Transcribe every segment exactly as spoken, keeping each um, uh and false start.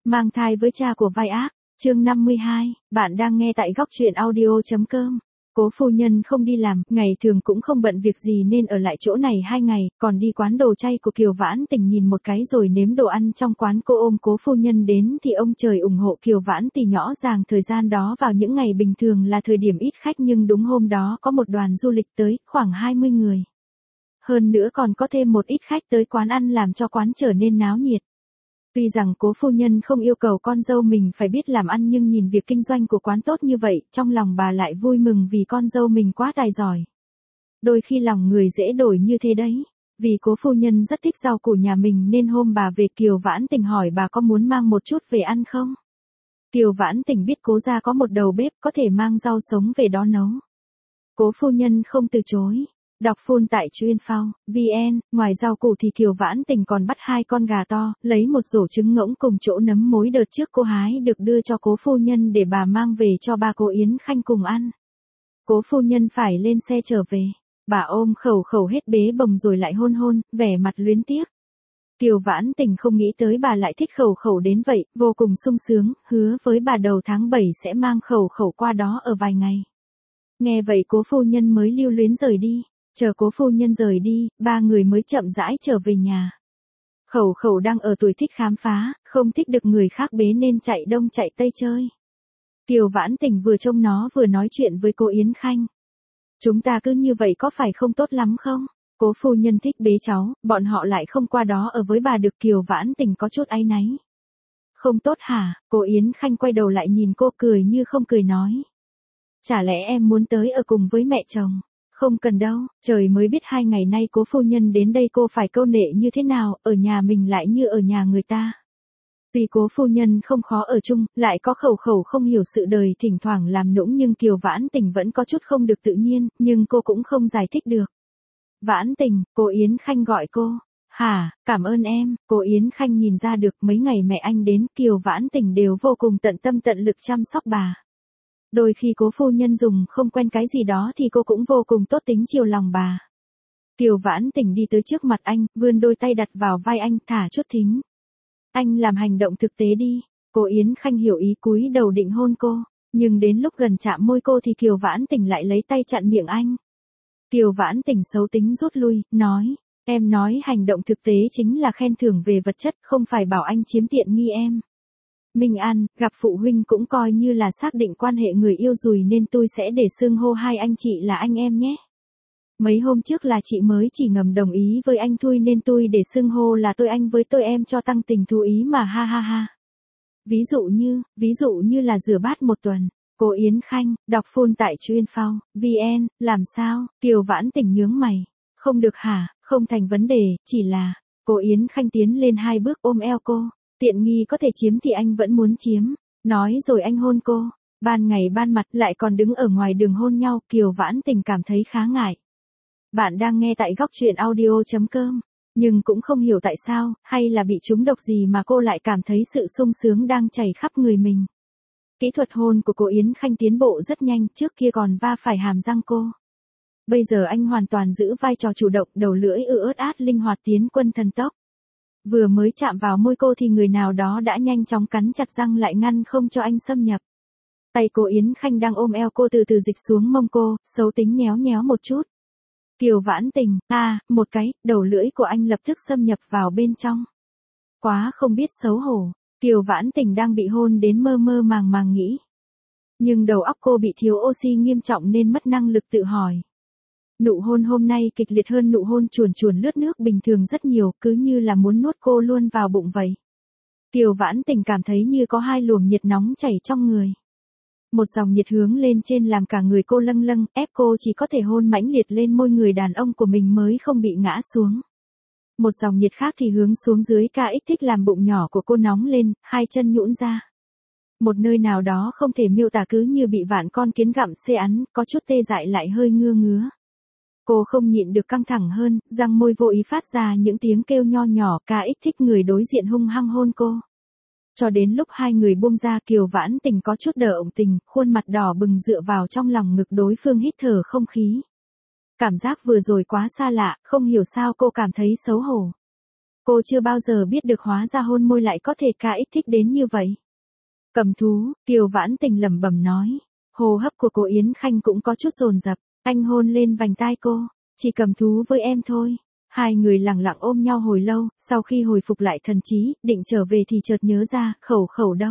Mang thai với cha của vai ác, chương năm mươi hai, bạn đang nghe tại góc truyện audio.com. Cố phu nhân không đi làm, ngày thường cũng không bận việc gì nên ở lại chỗ này hai ngày, còn đi quán đồ chay của Kiều Vãn Tình nhìn một cái rồi nếm đồ ăn trong quán. Cô ôm cố phu nhân đến thì ông trời ủng hộ Kiều Vãn Tình rõ ràng thời gian đó vào những ngày bình thường là thời điểm ít khách nhưng đúng hôm đó có một đoàn du lịch tới, khoảng hai mươi người. Hơn nữa còn có thêm một ít khách tới quán ăn làm cho quán trở nên náo nhiệt. Tuy rằng cố phu nhân không yêu cầu con dâu mình phải biết làm ăn nhưng nhìn việc kinh doanh của quán tốt như vậy, trong lòng bà lại vui mừng vì con dâu mình quá tài giỏi. Đôi khi lòng người dễ đổi như thế đấy. Vì cố phu nhân rất thích rau củ nhà mình nên hôm bà về Kiều Vãn Tình hỏi bà có muốn mang một chút về ăn không? Kiều Vãn Tình biết cố gia có một đầu bếp có thể mang rau sống về đó nấu. Cố phu nhân không từ chối. Đọc full tại chuyên phao, vn, ngoài rau củ thì Kiều Vãn Tình còn bắt hai con gà to, lấy một rổ trứng ngỗng cùng chỗ nấm mối đợt trước cô hái được đưa cho cố phu nhân để bà mang về cho ba cô Yến Khanh cùng ăn. Cố phu nhân phải lên xe trở về, bà ôm khẩu khẩu hết bế bồng rồi lại hôn hôn, vẻ mặt luyến tiếc. Kiều Vãn Tình không nghĩ tới bà lại thích khẩu khẩu đến vậy, vô cùng sung sướng, hứa với bà đầu tháng bảy sẽ mang khẩu khẩu qua đó ở vài ngày. Nghe vậy cố phu nhân mới lưu luyến rời đi. Chờ cố phu nhân rời đi, ba người mới chậm rãi trở về nhà. Khẩu khẩu đang ở tuổi thích khám phá, không thích được người khác bế nên chạy đông chạy tây chơi. Kiều Vãn Tình vừa trông nó vừa nói chuyện với cô Yến Khanh. Chúng ta cứ như vậy có phải không tốt lắm không? Cố phu nhân thích bế cháu, bọn họ lại không qua đó ở với bà được. Kiều Vãn Tình có chút áy náy. Không tốt hả? Cô Yến Khanh quay đầu lại nhìn cô cười như không cười nói. Chả lẽ em muốn tới ở cùng với mẹ chồng? Không cần đâu, trời mới biết hai ngày nay cố phu nhân đến đây cô phải câu nệ như thế nào, ở nhà mình lại như ở nhà người ta. Tuy cố phu nhân không khó ở chung, lại có khẩu khẩu không hiểu sự đời thỉnh thoảng làm nũng nhưng Kiều Vãn Tình vẫn có chút không được tự nhiên, nhưng cô cũng không giải thích được. Vãn Tình, cô Yến Khanh gọi cô. Hả, cảm ơn em, cô Yến Khanh nhìn ra được mấy ngày mẹ anh đến Kiều Vãn Tình đều vô cùng tận tâm tận lực chăm sóc bà. Đôi khi cố phu nhân dùng không quen cái gì đó thì cô cũng vô cùng tốt tính chiều lòng bà. Kiều Vãn Tình đi tới trước mặt anh, vươn đôi tay đặt vào vai anh, thả chút thính. Anh làm hành động thực tế đi. Cô Yến Khanh hiểu ý cúi đầu định hôn cô, nhưng đến lúc gần chạm môi cô thì Kiều Vãn Tình lại lấy tay chặn miệng anh. Kiều Vãn Tình xấu tính rút lui, nói, em nói hành động thực tế chính là khen thưởng về vật chất, không phải bảo anh chiếm tiện nghi em. Minh An, gặp phụ huynh cũng coi như là xác định quan hệ người yêu rồi nên tôi sẽ để xưng hô hai anh chị là anh em nhé. Mấy hôm trước là chị mới chỉ ngầm đồng ý với anh thôi nên tôi để xưng hô là tôi anh với tôi em cho tăng tình thú ý mà ha ha ha. Ví dụ như, ví dụ như là rửa bát một tuần. Cô Yến Khanh, đọc full tại chuyên phao, vn, làm sao? Kiều Vãn Tình nhướng mày. Không được hả, không thành vấn đề, chỉ là, cô Yến Khanh tiến lên hai bước ôm eo cô. Tiện nghi có thể chiếm thì anh vẫn muốn chiếm. Nói rồi anh hôn cô. Ban ngày ban mặt lại còn đứng ở ngoài đường hôn nhau. Kiều Vãn Tình cảm thấy khá ngại. Bạn đang nghe tại góc truyện audio.com. Nhưng cũng không hiểu tại sao, hay là bị trúng độc gì mà cô lại cảm thấy sự sung sướng đang chảy khắp người mình. Kỹ thuật hôn của cô Yến Khanh tiến bộ rất nhanh, trước kia còn va phải hàm răng cô. Bây giờ anh hoàn toàn giữ vai trò chủ động, đầu lưỡi ư ớt át linh hoạt tiến quân thần tốc. Vừa mới chạm vào môi cô thì người nào đó đã nhanh chóng cắn chặt răng lại ngăn không cho anh xâm nhập. Tay cô Yến Khanh đang ôm eo cô từ từ dịch xuống mông cô, xấu tính nhéo nhéo một chút. Kiều Vãn Tình, a, à, một cái, đầu lưỡi của anh lập tức xâm nhập vào bên trong. Quá không biết xấu hổ, Kiều Vãn Tình đang bị hôn đến mơ mơ màng màng nghĩ. Nhưng đầu óc cô bị thiếu oxy nghiêm trọng nên mất năng lực tự hỏi. Nụ hôn hôm nay kịch liệt hơn nụ hôn chuồn chuồn lướt nước bình thường rất nhiều, cứ như là muốn nuốt cô luôn vào bụng vậy. Kiều Vãn Tình cảm thấy như có hai luồng nhiệt nóng chảy trong người. Một dòng nhiệt hướng lên trên làm cả người cô lâng lâng, ép cô chỉ có thể hôn mãnh liệt lên môi người đàn ông của mình mới không bị ngã xuống. Một dòng nhiệt khác thì hướng xuống dưới, ca ích thích làm bụng nhỏ của cô nóng lên, hai chân nhũn ra. Một nơi nào đó không thể miêu tả, cứ như bị vạn con kiến gặm xê ăn, có chút tê dại lại hơi ngưa ngứa. Cô không nhịn được căng thẳng hơn, răng môi vô ý phát ra những tiếng kêu nho nhỏ, ca ích thích người đối diện hung hăng hôn cô. Cho đến lúc hai người buông ra, Kiều Vãn Tình có chút đờ ổng tình, khuôn mặt đỏ bừng dựa vào trong lòng ngực đối phương hít thở không khí. Cảm giác vừa rồi quá xa lạ, không hiểu sao cô cảm thấy xấu hổ. Cô chưa bao giờ biết được hóa ra hôn môi lại có thể ca ích thích đến như vậy. Cầm thú, Kiều Vãn Tình lẩm bẩm nói. Hô hấp của cô Yến Khanh cũng có chút dồn dập, anh hôn lên vành tai cô, chỉ cầm thú với em thôi. Hai người lặng lặng ôm nhau hồi lâu, sau khi hồi phục lại thần trí, định trở về thì chợt nhớ ra, Khẩu Khẩu đâu.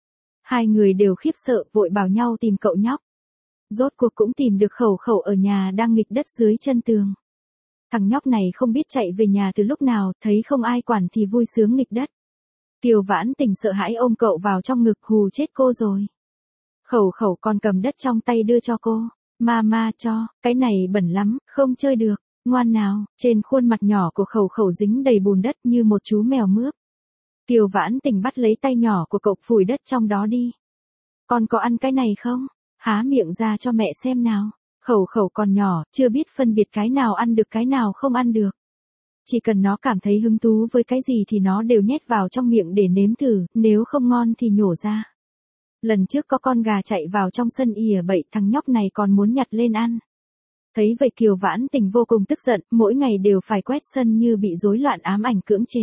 Hai người đều khiếp sợ, vội bảo nhau tìm cậu nhóc. Rốt cuộc cũng tìm được Khẩu Khẩu ở nhà đang nghịch đất dưới chân tường. Thằng nhóc này không biết chạy về nhà từ lúc nào, thấy không ai quản thì vui sướng nghịch đất. Kiều Vãn Tình sợ hãi ôm cậu vào trong ngực, hù chết cô rồi. Khẩu Khẩu còn cầm đất trong tay đưa cho cô. Mama cho, cái này bẩn lắm, không chơi được. Ngoan nào, trên khuôn mặt nhỏ của Khẩu Khẩu dính đầy bùn đất như một chú mèo mướp. Kiều Vãn Tình bắt lấy tay nhỏ của cậu phủi đất trong đó đi. Con có ăn cái này không? Há miệng ra cho mẹ xem nào. Khẩu Khẩu còn nhỏ, chưa biết phân biệt cái nào ăn được cái nào không ăn được. Chỉ cần nó cảm thấy hứng thú với cái gì thì nó đều nhét vào trong miệng để nếm thử, nếu không ngon thì nhổ ra. Lần trước có con gà chạy vào trong sân ỉa bậy, thằng nhóc này còn muốn nhặt lên ăn. Thấy vậy Kiều Vãn Tình vô cùng tức giận, mỗi ngày đều phải quét sân như bị rối loạn ám ảnh cưỡng chế.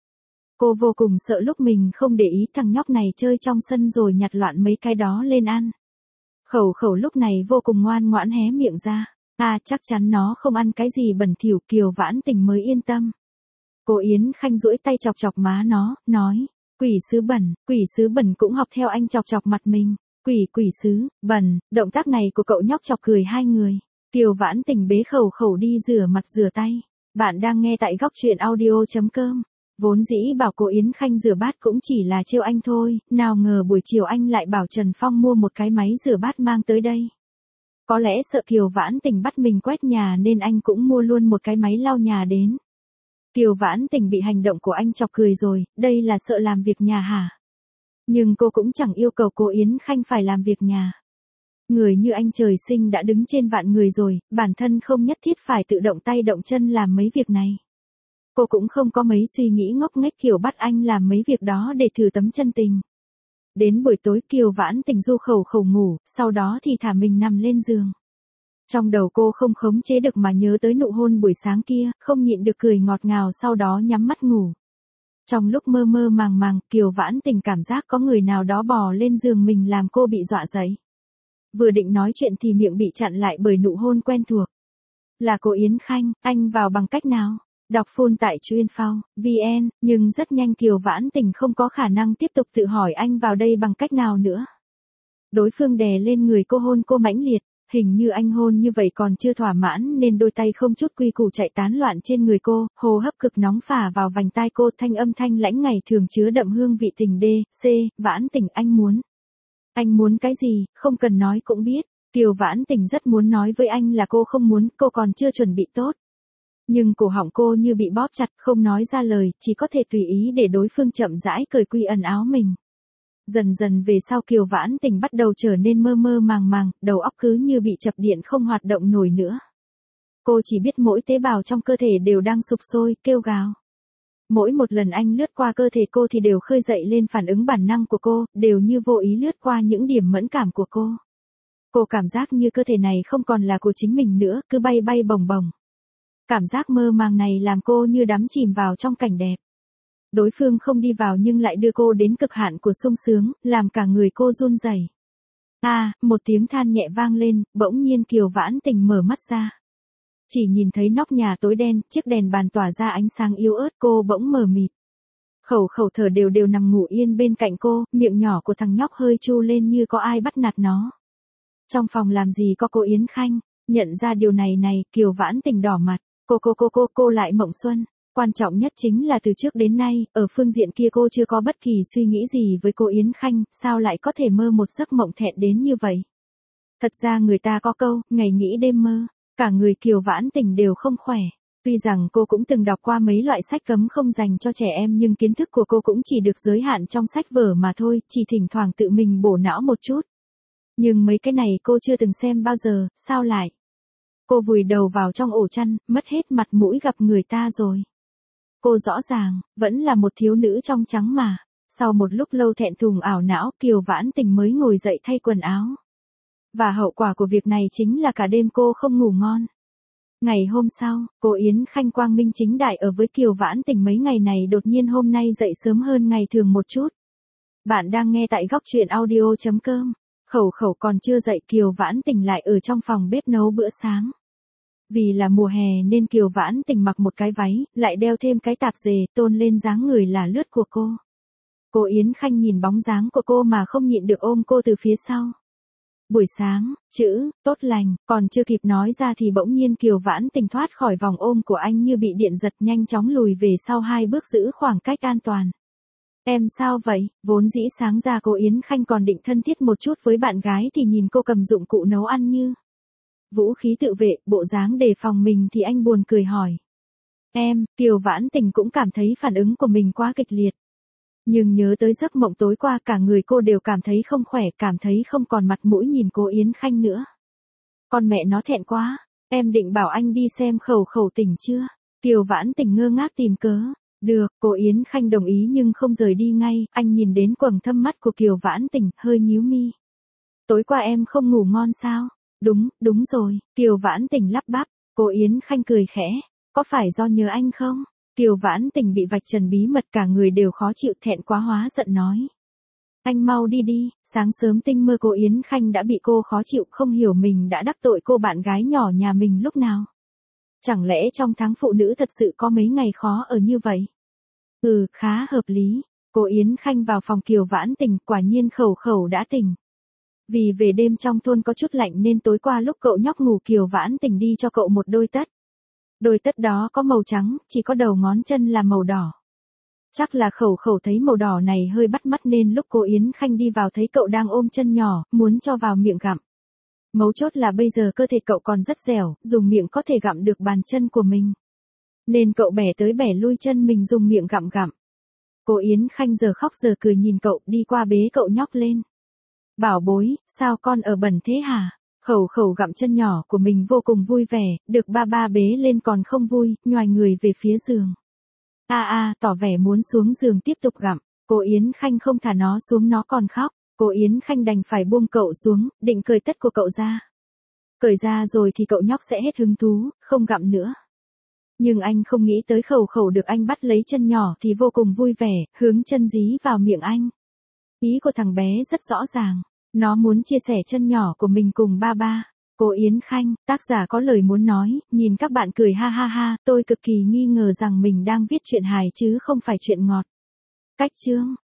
Cô vô cùng sợ lúc mình không để ý thằng nhóc này chơi trong sân rồi nhặt loạn mấy cái đó lên ăn. Khẩu Khẩu lúc này vô cùng ngoan ngoãn hé miệng ra. À, chắc chắn nó không ăn cái gì bẩn thỉu, Kiều Vãn Tình mới yên tâm. Cô Yến Khanh duỗi tay chọc chọc má nó, nói, quỷ sứ bẩn, quỷ sứ bẩn cũng học theo anh chọc chọc mặt mình. Quỷ quỷ sứ, bẩn, động tác này của cậu nhóc chọc cười hai người. Kiều Vãn Tình bế Khẩu Khẩu đi rửa mặt rửa tay. Bạn đang nghe tại góc truyện audio.com. Vốn dĩ bảo cô Yến Khanh rửa bát cũng chỉ là trêu anh thôi, nào ngờ buổi chiều anh lại bảo Trần Phong mua một cái máy rửa bát mang tới đây. Có lẽ sợ Kiều Vãn Tình bắt mình quét nhà nên anh cũng mua luôn một cái máy lau nhà đến. Kiều Vãn Tình bị hành động của anh chọc cười rồi, đây là sợ làm việc nhà hả? Nhưng cô cũng chẳng yêu cầu cô Yến Khanh phải làm việc nhà. Người như anh trời sinh đã đứng trên vạn người rồi, bản thân không nhất thiết phải tự động tay động chân làm mấy việc này. Cô cũng không có mấy suy nghĩ ngốc nghếch kiểu bắt anh làm mấy việc đó để thử tấm chân tình. Đến buổi tối Kiều Vãn Tình du Khẩu Khẩu ngủ, sau đó thì thả mình nằm lên giường. Trong đầu cô không khống chế được mà nhớ tới nụ hôn buổi sáng kia, không nhịn được cười ngọt ngào sau đó nhắm mắt ngủ. Trong lúc mơ mơ màng màng, Kiều Vãn Tình cảm giác có người nào đó bò lên giường mình làm cô bị dọa dậy. Vừa định nói chuyện thì miệng bị chặn lại bởi nụ hôn quen thuộc. Là cô Yến Khanh, anh vào bằng cách nào? Đọc full tại chuyên.phao, vn, nhưng rất nhanh Kiều Vãn Tình không có khả năng tiếp tục tự hỏi anh vào đây bằng cách nào nữa. Đối phương đè lên người cô hôn cô mãnh liệt, hình như anh hôn như vậy còn chưa thỏa mãn nên đôi tay không chút quy củ chạy tán loạn trên người cô, hô hấp cực nóng phả vào vành tai cô, thanh âm thanh lãnh ngày thường chứa đậm hương vị tình đê, c, Vãn Tình anh muốn. Anh muốn cái gì, không cần nói cũng biết. Kiều Vãn Tình rất muốn nói với anh là cô không muốn, cô còn chưa chuẩn bị tốt. Nhưng cổ họng cô như bị bóp chặt, không nói ra lời, chỉ có thể tùy ý để đối phương chậm rãi cởi quy ẩn áo mình. Dần dần về sau Kiều Vãn Tình bắt đầu trở nên mơ mơ màng màng, đầu óc cứ như bị chập điện không hoạt động nổi nữa. Cô chỉ biết mỗi tế bào trong cơ thể đều đang sục sôi, kêu gào. Mỗi một lần anh lướt qua cơ thể cô thì đều khơi dậy lên phản ứng bản năng của cô, đều như vô ý lướt qua những điểm mẫn cảm của cô. Cô cảm giác như cơ thể này không còn là của chính mình nữa, cứ bay bay bồng bồng. Cảm giác mơ màng này làm cô như đắm chìm vào trong cảnh đẹp. Đối phương không đi vào nhưng lại đưa cô đến cực hạn của sung sướng, làm cả người cô run rẩy. À, một tiếng than nhẹ vang lên, bỗng nhiên Kiều Vãn Tình mở mắt ra. Chỉ nhìn thấy nóc nhà tối đen, chiếc đèn bàn tỏa ra ánh sáng yếu ớt, cô bỗng mờ mịt. Khẩu Khẩu thở đều đều nằm ngủ yên bên cạnh cô, miệng nhỏ của thằng nhóc hơi chu lên như có ai bắt nạt nó. Trong phòng làm gì có cô Yến Khanh, nhận ra điều này này, Kiều Vãn Tình đỏ mặt, cô cô cô cô cô lại mộng xuân. Quan trọng nhất chính là từ trước đến nay, ở phương diện kia cô chưa có bất kỳ suy nghĩ gì với cô Yến Khanh, sao lại có thể mơ một giấc mộng thẹn đến như vậy. Thật ra người ta có câu, ngày nghĩ đêm mơ, cả người Kiều Vãn Tình đều không khỏe. Tuy rằng cô cũng từng đọc qua mấy loại sách cấm không dành cho trẻ em nhưng kiến thức của cô cũng chỉ được giới hạn trong sách vở mà thôi, chỉ thỉnh thoảng tự mình bổ não một chút. Nhưng mấy cái này cô chưa từng xem bao giờ, sao lại? Cô vùi đầu vào trong ổ chăn, mất hết mặt mũi gặp người ta rồi. Cô rõ ràng, vẫn là một thiếu nữ trong trắng mà. Sau một lúc lâu thẹn thùng ảo não, Kiều Vãn Tình mới ngồi dậy thay quần áo. Và hậu quả của việc này chính là cả đêm cô không ngủ ngon. Ngày hôm sau, cô Yến Khanh quang minh chính đại ở với Kiều Vãn Tình mấy ngày này đột nhiên hôm nay dậy sớm hơn ngày thường một chút. Bạn đang nghe tại góc truyện audio.com. Khẩu khẩu còn chưa dậy Kiều Vãn Tình lại ở trong phòng bếp nấu bữa sáng. Vì là mùa hè nên Kiều Vãn Tình mặc một cái váy, lại đeo thêm cái tạp dề tôn lên dáng người là lướt của cô. Cô Yến Khanh nhìn bóng dáng của cô mà không nhịn được ôm cô từ phía sau. Buổi sáng, chữ, tốt lành, còn chưa kịp nói ra thì bỗng nhiên Kiều Vãn Tình thoát khỏi vòng ôm của anh như bị điện giật nhanh chóng lùi về sau hai bước giữ khoảng cách an toàn. Em sao vậy? Vốn dĩ sáng ra cô Yến Khanh còn định thân thiết một chút với bạn gái thì nhìn cô cầm dụng cụ nấu ăn như vũ khí tự vệ, bộ dáng đề phòng mình thì anh buồn cười hỏi. Em, Kiều Vãn Tình cũng cảm thấy phản ứng của mình quá kịch liệt. Nhưng nhớ tới giấc mộng tối qua cả người cô đều cảm thấy không khỏe, cảm thấy không còn mặt mũi nhìn cô Yến Khanh nữa. Con mẹ nó thẹn quá, em định bảo anh đi xem khẩu khẩu tỉnh chưa? Kiều Vãn Tình ngơ ngác tìm cớ. Được, cô Yến Khanh đồng ý nhưng không rời đi ngay, anh nhìn đến quầng thâm mắt của Kiều Vãn Tình, hơi nhíu mi. Tối qua em không ngủ ngon sao? Đúng, đúng rồi, Kiều Vãn Tình lắp bắp, cô Yến Khanh cười khẽ, có phải do nhớ anh không? Kiều Vãn Tình bị vạch trần bí mật cả người đều khó chịu thẹn quá hóa giận nói. Anh mau đi đi, sáng sớm tinh mơ cô Yến Khanh đã bị cô khó chịu không hiểu mình đã đắc tội cô bạn gái nhỏ nhà mình lúc nào. Chẳng lẽ trong tháng phụ nữ thật sự có mấy ngày khó ở như vậy? Ừ, khá hợp lý. Cô Yến Khanh vào phòng Kiều Vãn Tình, quả nhiên khẩu khẩu đã tỉnh. Vì về đêm trong thôn có chút lạnh nên tối qua lúc cậu nhóc ngủ Kiều Vãn Tình đi cho cậu một đôi tất. Đôi tất đó có màu trắng, chỉ có đầu ngón chân là màu đỏ. Chắc là khẩu khẩu thấy màu đỏ này hơi bắt mắt nên lúc cô Yến Khanh đi vào thấy cậu đang ôm chân nhỏ, muốn cho vào miệng gặm. Mấu chốt là bây giờ cơ thể cậu còn rất dẻo, dùng miệng có thể gặm được bàn chân của mình. Nên cậu bẻ tới bẻ lui chân mình dùng miệng gặm gặm. Cô Yến Khanh giờ khóc giờ cười nhìn cậu, đi qua bế cậu nhóc lên. Bảo bối, sao con ở bẩn thế hả? Khẩu khẩu gặm chân nhỏ của mình vô cùng vui vẻ, được ba ba bế lên còn không vui, nhoài người về phía giường. A a, tỏ vẻ muốn xuống giường tiếp tục gặm, cô Yến Khanh không thả nó xuống nó còn khóc, cô Yến Khanh đành phải buông cậu xuống, định cởi tất của cậu ra. Cởi ra rồi thì cậu nhóc sẽ hết hứng thú, không gặm nữa. Nhưng anh không nghĩ tới khẩu khẩu được anh bắt lấy chân nhỏ thì vô cùng vui vẻ, hướng chân dí vào miệng anh. Ý của thằng bé rất rõ ràng. Nó muốn chia sẻ chân nhỏ của mình cùng ba ba. Cô Yến Khanh, tác giả có lời muốn nói, nhìn các bạn cười ha ha ha, tôi cực kỳ nghi ngờ rằng mình đang viết truyện hài chứ không phải truyện ngọt. Cách chương